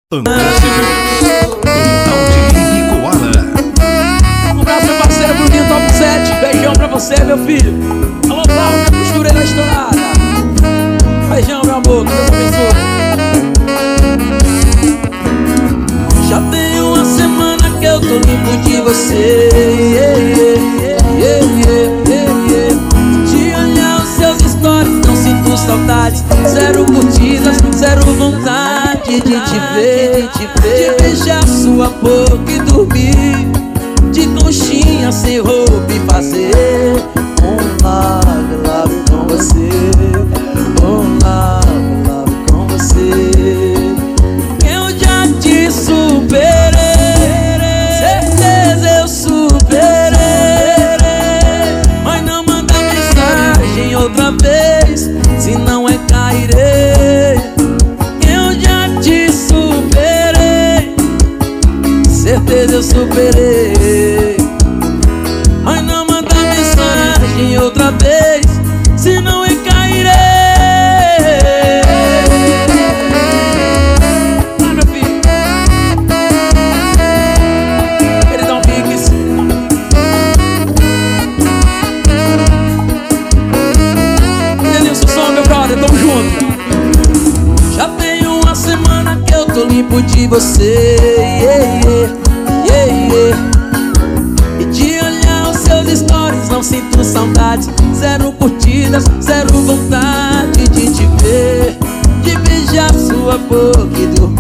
Um abraço, meu parceiro Bruninho Top 7. Beijão pra você, meu filho. Alô, Paulo, minha costureira estourada. Beijão, meu amor, que Deus abençoe. Já tem uma semana que eu tô limpo de você. De olhar os seus stories, não sinto saudades. Zero curtidas, zero vontade de te ver, de beijar sua boca e dormir de conchinha sem roupa e fazer love com você, love com você. Eu já te superei, certeza eu superei, mas não manda mensagem outra vez, senão é cairei. Eu já te superei, certeza eu superei, mas não manda mensagem outra vez, senão eu cairei. Ah, meu filho, ele dá um pique. Denilson Som, meu brother, tamo junto. Já tem uma semana que eu tô limpo de você, e de olhar os seus stories não sinto saudades. Zero curtidas, zero vontade de te ver, de beijar sua boca e dormir